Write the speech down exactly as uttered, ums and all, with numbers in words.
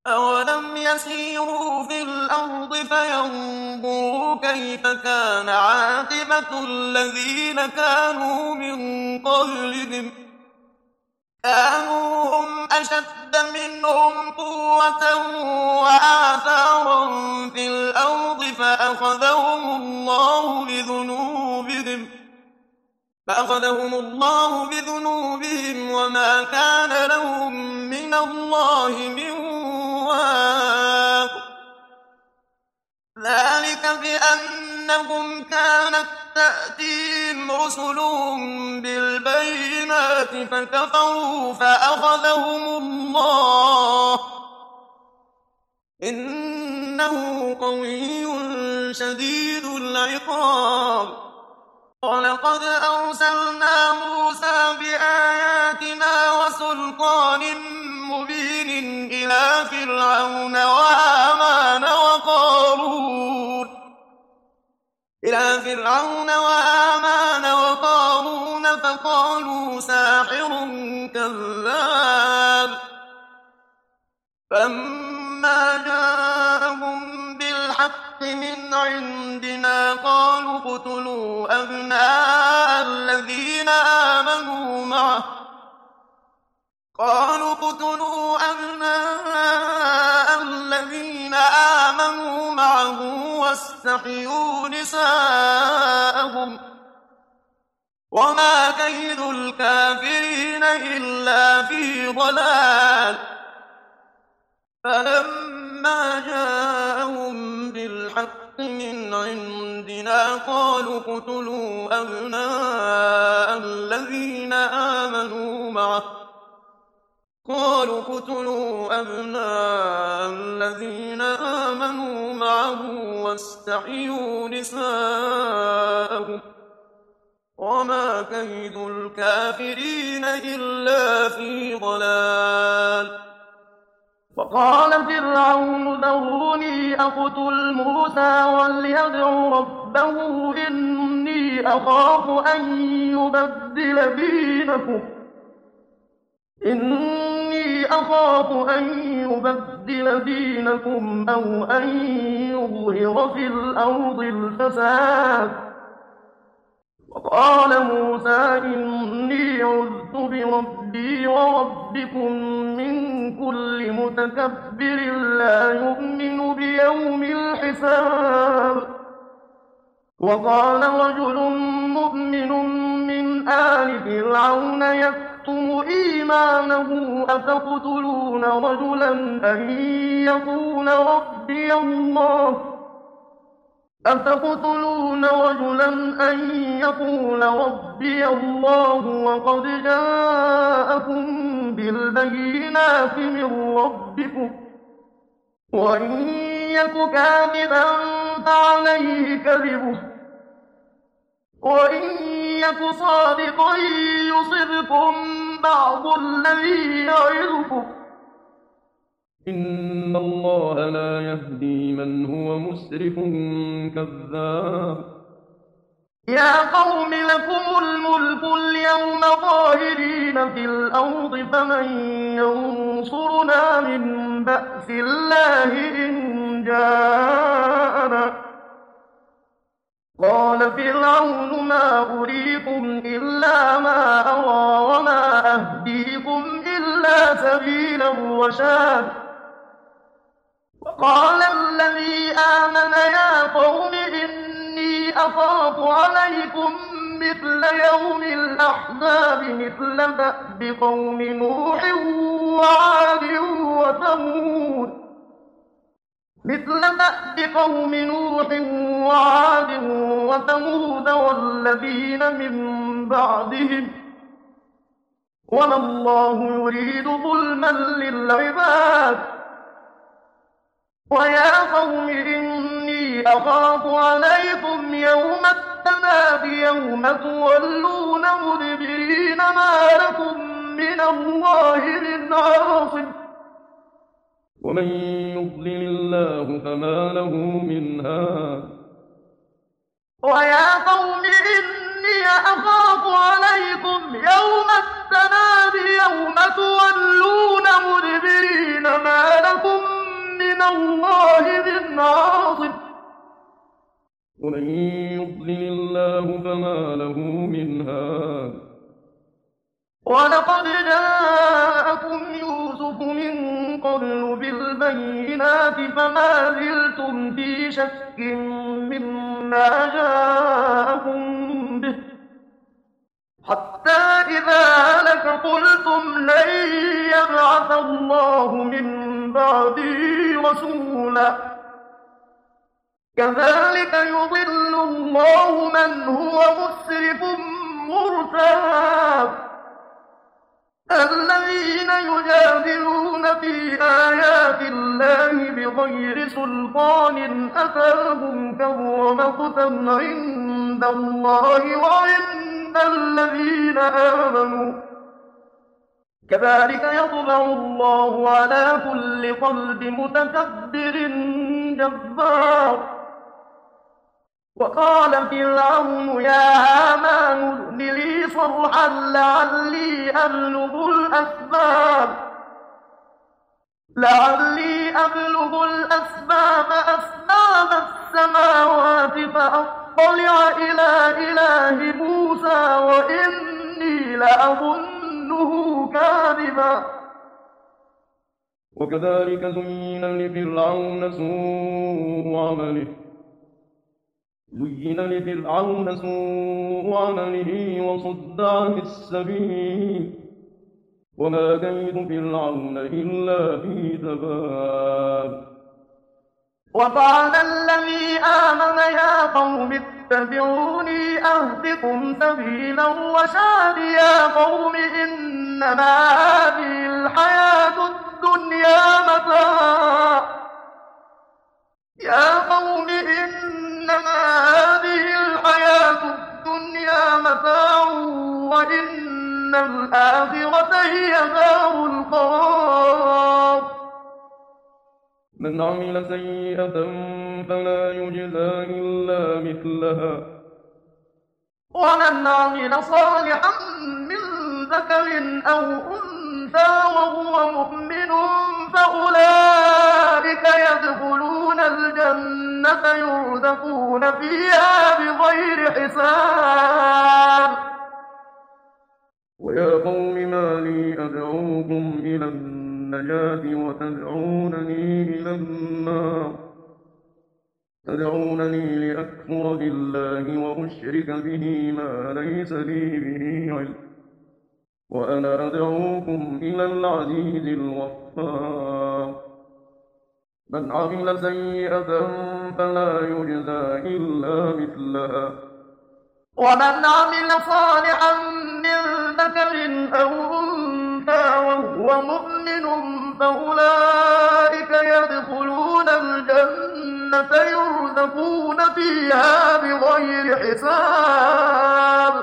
أَوَلَمْ يَسِيرُوا فِي الْأَرْضِ فَيَنظُرُوا كَيْفَ كَانَ عَاقِبَةُ الَّذِينَ كَانُوا مِن قَبْلِهِمْ ۚ كَانُوا هُمْ أَشَدَّ مِنْهُمْ قُوَّةً وَآثَارًا فِي الْأَرْضِ فَأَخَذَهُمُ اللَّهُ بِذُنُوبِهِمْ فَأَخَذَهُمُ اللَّهُ بِذُنُوبِهِمْ وَمَا كَانَ لَهُم مِّنَ اللَّهِ مِن وَاقٍ. ذَٰلِكَ بِأَنَّهُمْ كَانَت تَّأْتِيهِمْ رُسُلُهُم بِالْبَيِّنَاتِ فَكَفَرُوا فَأَخَذَهُمُ اللَّهُ ۚ إِنَّهُ قَوِيٌّ شَدِيدُ الْعِقَابِ. وَلَقَدْ أَرْسَلْنَا مُوسَىٰ بِآيَاتِنَا وَسُلْطَانٍ مُّبِينٍ إِلَىٰ فِرْعَوْنَ وَهَامَانَ وَقَارُونَ إِلَىٰ فِرْعَوْنَ وَهَامَانَ وَقَارُونَ فَقَالُوا سَاحِرٌ كَذَّابٌ. فَلَمَّا جَاءَهُم بِالْحَقِّ مِنْ عِندِنَا قَالُوا اقْتُلُوا أَبْنَاءَ الَّذِينَ آمَنُوا مَعَهُ قالوا اقتلوا أبناء الذين آمنوا معه واستحيوا نساءهم وما كيد الكافرين إلا في ضلال. فلما جاءهم بالحق من عندنا قالوا اقتلوا أبناء الذين آمنوا معه قالوا اقتلوا أبناء الذين آمنوا معه واستحيوا نساءهم وما كيد الكافرين إلا في ضلال. وقال فرعون ذروني أقتل موسى وليدع ربه إني أخاف أن يبدل دينكم إني أخاف أن يبدل دينكم أو أن يظهر في الأرض الفساد. وقال موسى إني عذت بربي وربكم من كل متكبر لا يؤمن بيوم الحساب. وقال رجل مؤمن من آل فرعون يكتم إيمانه أتقتلون رجلا أن يقول ربي الله أتقتلون رجلا أن يقول ربي الله وقد جاءكم بالبينات من ربكم وإن يك كاذبا فعليه كذبه وإن يك صادقا يصبكم بعض الذي يعظكم إن الله لا يهدي من هو مسرف كذاب. يا قوم لكم الملك اليوم ظاهرين في الأرض فمن ينصرنا من بأس الله إن جاءنا. قال فرعون ما أريكم إلا ما أرى وما أهديكم إلا سبيل الرشاد. وقال الذي آمن يا قوم إني أخاف عليكم مثل يوم الأحزاب مثل دأب قوم نوح وعاد وثمود مثل دأب قوم نوح وعاد وثمود والذين من بعدهم وما الله يريد ظلما للعباد. ويا قوم إني أخاف عليكم يوم التناد يوم تولون مدبرين ما لكم من الله من عاصم ومن يضلل الله فما له من هاد. ويا قوم إني أخاف عليكم يوم التناد يوم تولون مدبرين ما لكم الله من عاصم. ومن يضلل الله فما له من هاد. ولقد جاءكم يوسف من قبل بالبينات فما زلتم في شك مما جاءكم به، حتى إذا هلك قلتم لن يبعث الله من بعده رسولا. كذلك يضل الله من هو مسرف مرتاب. الذين يجادلون في آيات الله بغير سلطان أتاهم كبر مقتا عند الله وعند الذين آمنوا. كذلك يطبع الله على كل قلب متكبر جبار. وقال فرعون يا هامان ابن لي صرحا لعلي أبلغ الأسباب لعلي أبلغ الأسباب أسباب السماوات فأطلع إلى إله موسى وإني لأظنه كاذبا. وكذلك زين لفرعون سوء عمله زين لفرعون سوء عمله وصد عن السبيل وما كيد فرعون إلا في تباب. وقال الذي آمن يا قوم اتبعوني أهدكم سبيلا الرشاد. يا قوم إنما هذه الحياة الدنيا متاع يا قوم إنما هذه الحياة الدنيا متاع وإن الآخرة هي دار القرار. من عمل سيئة فلا يجزى إلا مثلها ومن عمل صالحا من ذكر أو أنثى وهو مؤمن فأولئك يدخلون الجنة يرزقون فيها بغير حساب. ويا قوم ما لي أدعوكم إلى النجاة وتدعونني إلى النار تدعونني لأكفر بالله وأشرك به ما ليس لي به علم وأنا أدعوكم إلى العزيز الغفار. من عمل سيئة فلا يجزى إلا مثلها ومن عمل صالحا من ذكر أو أنثى وهو مؤمن فأولئك يدخلون الجنة يرزقون فيها بغير حساب.